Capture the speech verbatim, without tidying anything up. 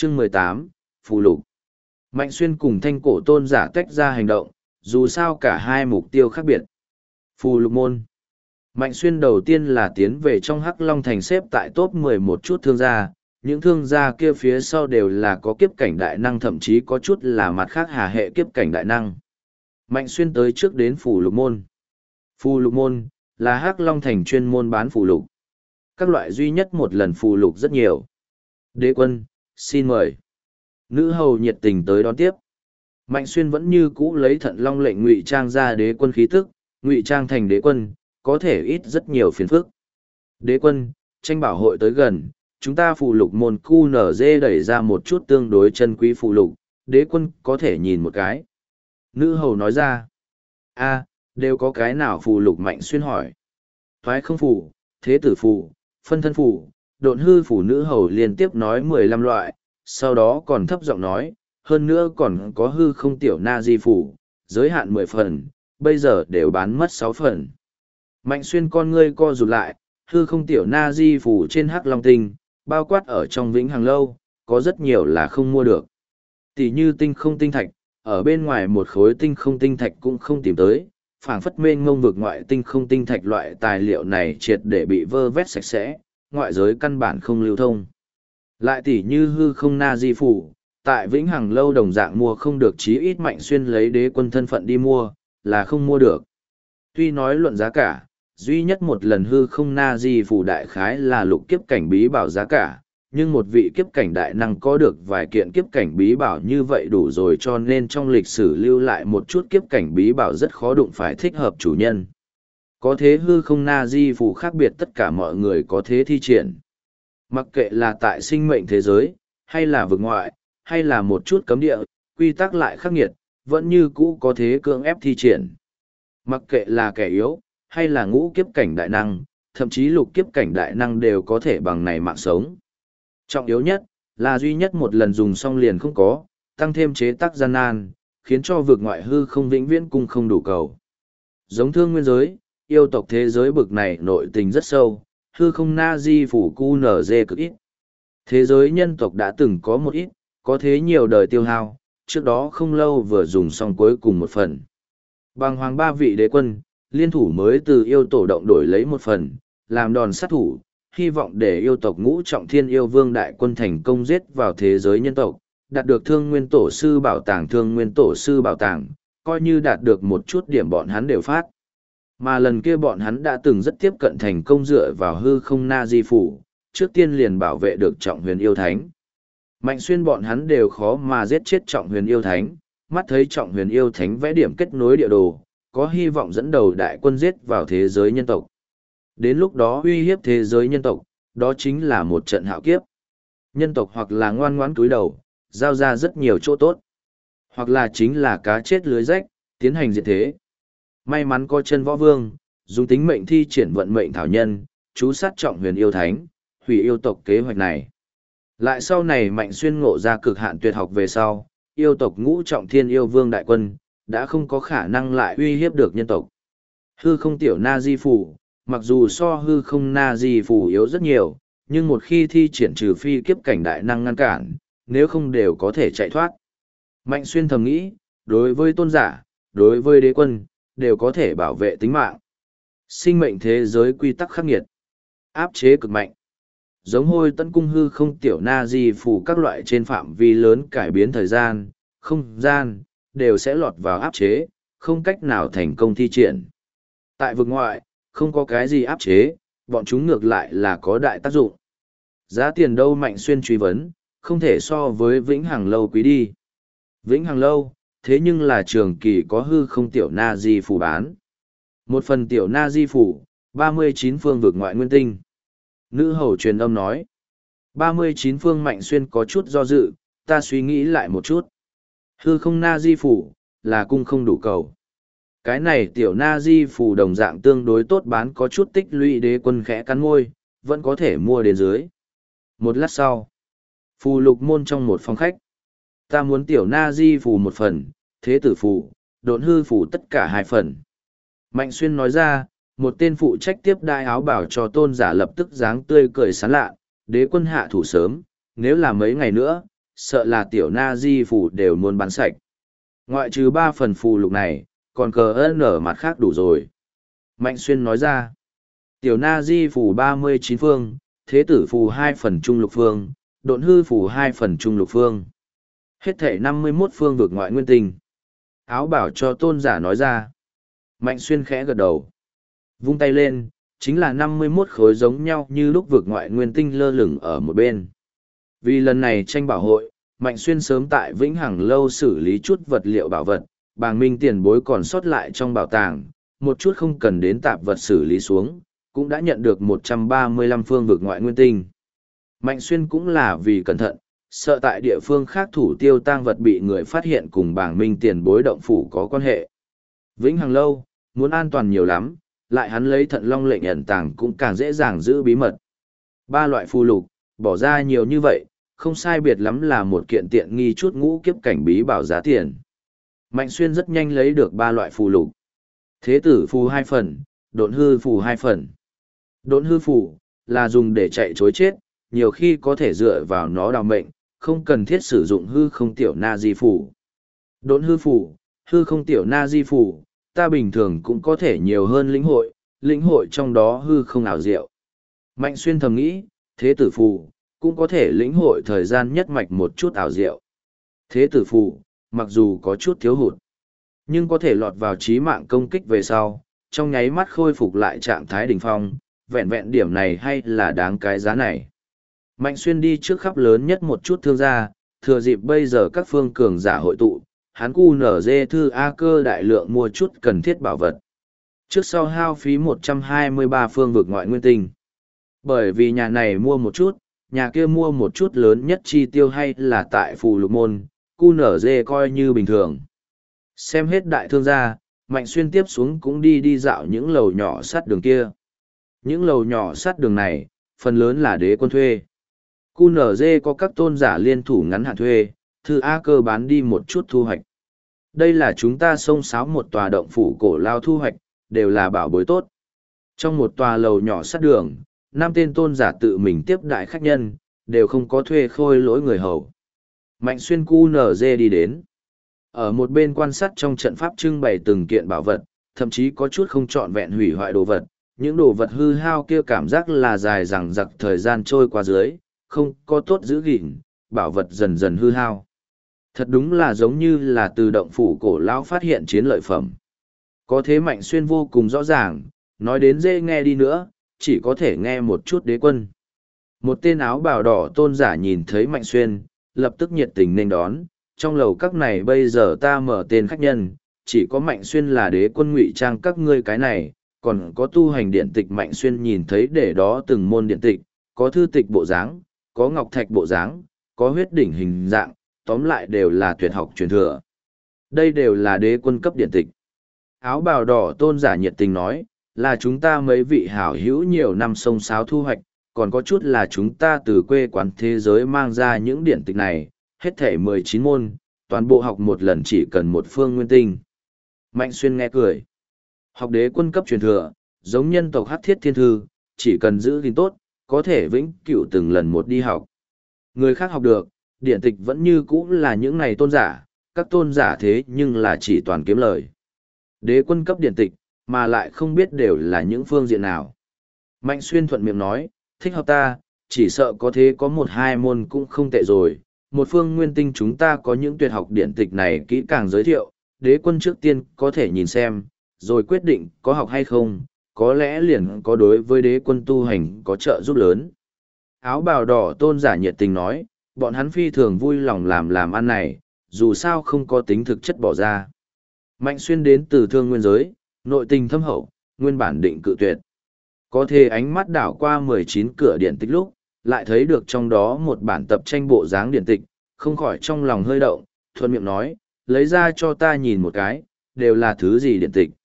Chương mười tám, Phù lục. Mạnh Xuyên cùng Thanh Cổ tôn giả tách ra hành động, dù sao cả hai mục tiêu khác biệt. Phù lục môn. Mạnh Xuyên đầu tiên là tiến về trong Hắc Long Thành xếp tại top mười một chút thương gia, những thương gia kia phía sau đều là có kiếp cảnh đại năng, thậm chí có chút là mặt khác hà hệ kiếp cảnh đại năng. Mạnh Xuyên tới trước đến Phù lục môn. Phù lục môn là Hắc Long Thành chuyên môn bán phù lục. Các loại duy nhất một lần phù lục rất nhiều. Đế quân, xin mời. Nữ hầu nhiệt tình tới đón tiếp. Mạnh Xuyên vẫn như cũ lấy Thận Long lệnh ngụy trang ra đế quân khí tức, ngụy trang thành đế quân, có thể ít rất nhiều phiền phức. Đế quân, tranh bảo hội tới gần, chúng ta phù lục môn cu nở dê đẩy ra một chút tương đối chân quý phù lục, đế quân có thể nhìn một cái. Nữ hầu nói ra. A, đều có cái nào phù lục? Mạnh Xuyên hỏi. Thoái không phù, thế tử phù, phân thân phù, độn hư phù. Nữ hầu liên tiếp nói mười lăm loại, sau đó còn thấp giọng nói, hơn nữa còn có hư không tiểu na di phù, giới hạn mười phần, bây giờ đều bán mất sáu phần. Mạnh Xuyên con ngươi co rụt lại, hư không tiểu na di phù trên Hắc Long Tinh, bao quát ở trong Vĩnh Hằng Lâu, có rất nhiều là không mua được. Tỷ như tinh không tinh thạch, ở bên ngoài một khối tinh không tinh thạch cũng không tìm tới, phảng phất mênh ngông vực ngoại tinh không tinh thạch loại tài liệu này triệt để bị vơ vét sạch sẽ, ngoại giới căn bản không lưu thông. Lại tỷ như hư không na di phù, tại Vĩnh Hằng Lâu đồng dạng mua không được, chí ít Mạnh Xuyên lấy đế quân thân phận đi mua, là không mua được. Tuy nói luận giá cả, duy nhất một lần hư không na di phù đại khái là lục kiếp cảnh bí bảo giá cả, nhưng một vị kiếp cảnh đại năng có được vài kiện kiếp cảnh bí bảo như vậy đủ rồi, cho nên trong lịch sử lưu lại một chút kiếp cảnh bí bảo rất khó đụng phải thích hợp chủ nhân. Có thế hư không na di phù khác biệt, tất cả mọi người có thế thi triển. Mặc kệ là tại sinh mệnh thế giới, hay là vực ngoại, hay là một chút cấm địa, quy tắc lại khắc nghiệt, vẫn như cũ có thế cưỡng ép thi triển. Mặc kệ là kẻ yếu, hay là ngũ kiếp cảnh đại năng, thậm chí lục kiếp cảnh đại năng đều có thể bằng này mạng sống. Trọng yếu nhất, là duy nhất một lần dùng xong liền không có, tăng thêm chế tác gian nan, khiến cho vực ngoại hư không vĩnh viễn cung không đủ cầu. Giống thương nguyên giới, yêu tộc thế giới bực này nội tình rất sâu, hư không na di phủ cu nở dê cực ít. Thế giới nhân tộc đã từng có một ít, có thế nhiều đời tiêu hao, trước đó không lâu vừa dùng xong cuối cùng một phần. Bằng hoàng ba vị đế quân, liên thủ mới từ yêu tổ động đổi lấy một phần, làm đòn sát thủ, hy vọng để yêu tộc ngũ trọng thiên yêu vương đại quân thành công giết vào thế giới nhân tộc, đạt được thương nguyên tổ sư bảo tàng thương nguyên tổ sư bảo tàng, coi như đạt được một chút điểm bọn hắn đều phát. Mà lần kia bọn hắn đã từng rất tiếp cận thành công dựa vào hư không na di phủ, trước tiên liền bảo vệ được trọng huyền yêu thánh. Mạnh Xuyên bọn hắn đều khó mà giết chết trọng huyền yêu thánh, mắt thấy trọng huyền yêu thánh vẽ điểm kết nối địa đồ, có hy vọng dẫn đầu đại quân giết vào thế giới nhân tộc. Đến lúc đó uy hiếp thế giới nhân tộc, đó chính là một trận hạo kiếp. Nhân tộc hoặc là ngoan ngoãn cúi đầu, giao ra rất nhiều chỗ tốt, hoặc là chính là cá chết lưới rách, tiến hành diệt thế. May mắn có chân võ vương, dùng tính mệnh thi triển vận mệnh thảo nhân, chú sát trọng huyền yêu thánh, hủy yêu tộc kế hoạch này. Lại sau này Mạnh Xuyên ngộ ra cực hạn tuyệt học về sau, yêu tộc ngũ trọng thiên yêu vương đại quân, đã không có khả năng lại uy hiếp được nhân tộc. Hư không tiểu na di phủ, mặc dù so hư không na di phủ yếu rất nhiều, nhưng một khi thi triển trừ phi kiếp cảnh đại năng ngăn cản, nếu không đều có thể chạy thoát. Mạnh Xuyên thầm nghĩ, đối với tôn giả, đối với đế quân, đều có thể bảo vệ tính mạng. Sinh mệnh thế giới quy tắc khắc nghiệt, áp chế cực mạnh. Giống hôi tấn cung hư không tiểu na di phủ các loại trên phạm vi lớn cải biến thời gian, không gian, đều sẽ lọt vào áp chế, không cách nào thành công thi triển. Tại vực ngoại, không có cái gì áp chế, bọn chúng ngược lại là có đại tác dụng. Giá tiền đâu? Mạnh Xuyên truy vấn, không thể so với Vĩnh Hằng Lâu quý đi. Vĩnh Hằng Lâu, thế nhưng là trường kỳ có hư không tiểu na di phủ bán. Một phần tiểu na di phủ, ba mươi chín phương vực ngoại nguyên tinh. Nữ hầu truyền âm nói. ba mươi chín phương. Mạnh Xuyên có chút do dự, ta suy nghĩ lại một chút. Hư không na di phủ, là cung không đủ cầu. Cái này tiểu na di phủ đồng dạng tương đối tốt bán, có chút tích lũy. Đế quân khẽ cắn môi, vẫn có thể mua đến dưới. Một lát sau, phù lục môn trong một phòng khách. Ta muốn tiểu na di phủ một phần, thế tử phủ, độn hư phủ tất cả hai phần. Mạnh Xuyên nói ra, một tên phụ trách tiếp đai áo bảo cho tôn giả lập tức dáng tươi cười sán lạ. Đế quân hạ thủ sớm, nếu là mấy ngày nữa, sợ là tiểu na di phù đều muốn bán sạch. Ngoại trừ ba phần phù lục này, còn cờ ơn ở mặt khác đủ rồi. Mạnh Xuyên nói ra, tiểu na di phù ba mươi chín phương, thế tử phù hai phần trung lục phương, độn hư phù hai phần trung lục phương. Hết thể năm mươi mốt phương vực ngoại nguyên tinh. Áo bảo cho tôn giả nói ra. Mạnh Xuyên khẽ gật đầu. Vung tay lên, chính là năm mươi mốt khối giống nhau như lúc vực ngoại nguyên tinh lơ lửng ở một bên. Vì lần này tranh bảo hội, Mạnh Xuyên sớm tại Vĩnh Hằng Lâu xử lý chút vật liệu bảo vật, Bàng Minh tiền bối còn sót lại trong bảo tàng, một chút không cần đến tạp vật xử lý xuống, cũng đã nhận được một trăm ba mươi lăm phương vực ngoại nguyên tinh. Mạnh Xuyên cũng là vì cẩn thận, sợ tại địa phương khác thủ tiêu tang vật bị người phát hiện cùng Bàng Minh tiền bối động phủ có quan hệ. Vĩnh Hằng Lâu, muốn an toàn nhiều lắm, lại hắn lấy thận long lệnh ẩn tàng cũng càng dễ dàng giữ bí mật. Ba loại phù lục, bỏ ra nhiều như vậy, không sai biệt lắm là một kiện tiện nghi chút ngũ kiếp cảnh bí bảo giá tiền. Mạnh Xuyên rất nhanh lấy được ba loại phù lục. Thế tử phù hai phần, độn hư phù hai phần. Độn hư phù là dùng để chạy chối chết, nhiều khi có thể dựa vào nó đào mệnh, không cần thiết sử dụng hư không tiểu na di phù. Độn hư phù, hư không tiểu na di phù, ta bình thường cũng có thể nhiều hơn lĩnh hội, lĩnh hội trong đó hư không ảo diệu. Mạnh Xuyên thầm nghĩ, thế tử phù, cũng có thể lĩnh hội thời gian nhất mạch một chút ảo diệu. Thế tử phù, mặc dù có chút thiếu hụt, nhưng có thể lọt vào chí mạng công kích về sau, trong nháy mắt khôi phục lại trạng thái đỉnh phong, vẹn vẹn điểm này hay là đáng cái giá này. Mạnh Xuyên đi trước khắp lớn nhất một chút thương gia, thừa dịp bây giờ các phương cường giả hội tụ, hắn cu nở dê thư A cơ đại lượng mua chút cần thiết bảo vật. Trước sau hao phí một trăm hai mươi ba phương vực ngoại nguyên tinh. Bởi vì nhà này mua một chút, nhà kia mua một chút lớn nhất chi tiêu hay là tại phù lục môn, cu nở dê coi như bình thường. Xem hết đại thương gia, Mạnh Xuyên tiếp xuống cũng đi đi dạo những lầu nhỏ sát đường kia. Những lầu nhỏ sát đường này, phần lớn là đế quân thuê. cu en giê có các tôn giả liên thủ ngắn hạn thuê, thư A cơ bán đi một chút thu hoạch. Đây là chúng ta xông xáo một tòa động phủ cổ lao thu hoạch, đều là bảo bối tốt. Trong một tòa lầu nhỏ sát đường, năm tên tôn giả tự mình tiếp đại khách nhân, đều không có thuê khôi lỗi người hầu. Mạnh Xuyên cu en giê đi đến. Ở một bên quan sát trong trận pháp trưng bày từng kiện bảo vật, thậm chí có chút không trọn vẹn hủy hoại đồ vật. Những đồ vật hư hao kia cảm giác là dài dằng dặc thời gian trôi qua dưới, không có tốt giữ gìn, bảo vật dần dần hư hao. Thật đúng là giống như là từ động phủ cổ lão phát hiện chiến lợi phẩm. Có thế Mạnh Xuyên vô cùng rõ ràng, nói đến dễ nghe đi nữa, chỉ có thể nghe một chút đế quân. Một tên áo bào đỏ tôn giả nhìn thấy Mạnh Xuyên, lập tức nhiệt tình nên đón, trong lầu các này bây giờ ta mở tên khách nhân, chỉ có Mạnh Xuyên là đế quân ngụy trang các ngươi cái này, còn có tu hành điện tịch. Mạnh Xuyên nhìn thấy để đó từng môn điện tịch, có thư tịch bộ dáng, có ngọc thạch bộ dáng, có huyết đỉnh hình dạng, tóm lại đều là tuyệt học truyền thừa. Đây đều là đế quân cấp điện tịch. Áo bào đỏ tôn giả nhiệt tình nói, là chúng ta mấy vị hảo hữu nhiều năm sông sáo thu hoạch, còn có chút là chúng ta từ quê quán thế giới mang ra những điện tịch này, hết thể mười chín môn, toàn bộ học một lần chỉ cần một phương nguyên tinh. Mạnh Xuyên nghe cười. Học đế quân cấp truyền thừa, giống nhân tộc Hắc Thiết Thiên Thư, chỉ cần giữ gìn tốt, có thể vĩnh cửu từng lần một đi học. Người khác học được, điện tịch vẫn như cũ là những này tôn giả, các tôn giả thế nhưng là chỉ toàn kiếm lời. Đế quân cấp điện tịch, mà lại không biết đều là những phương diện nào. Mạnh Xuyên thuận miệng nói, thích hợp ta, chỉ sợ có thế có một hai môn cũng không tệ rồi. Một phương nguyên tinh chúng ta có những tuyệt học điện tịch này kỹ càng giới thiệu, đế quân trước tiên có thể nhìn xem, rồi quyết định có học hay không, có lẽ liền có đối với đế quân tu hành có trợ giúp lớn. Áo bào đỏ tôn giả nhiệt tình nói, bọn hắn phi thường vui lòng làm làm ăn này, dù sao không có tính thực chất bỏ ra. Mạnh Xuyên đến từ thương nguyên giới, nội tình thâm hậu, nguyên bản định cự tuyệt. Có thể ánh mắt đảo qua mười chín cửa điện tịch lúc, lại thấy được trong đó một bản tập tranh bộ dáng điện tịch, không khỏi trong lòng hơi động, thuận miệng nói, lấy ra cho ta nhìn một cái, đều là thứ gì điện tịch.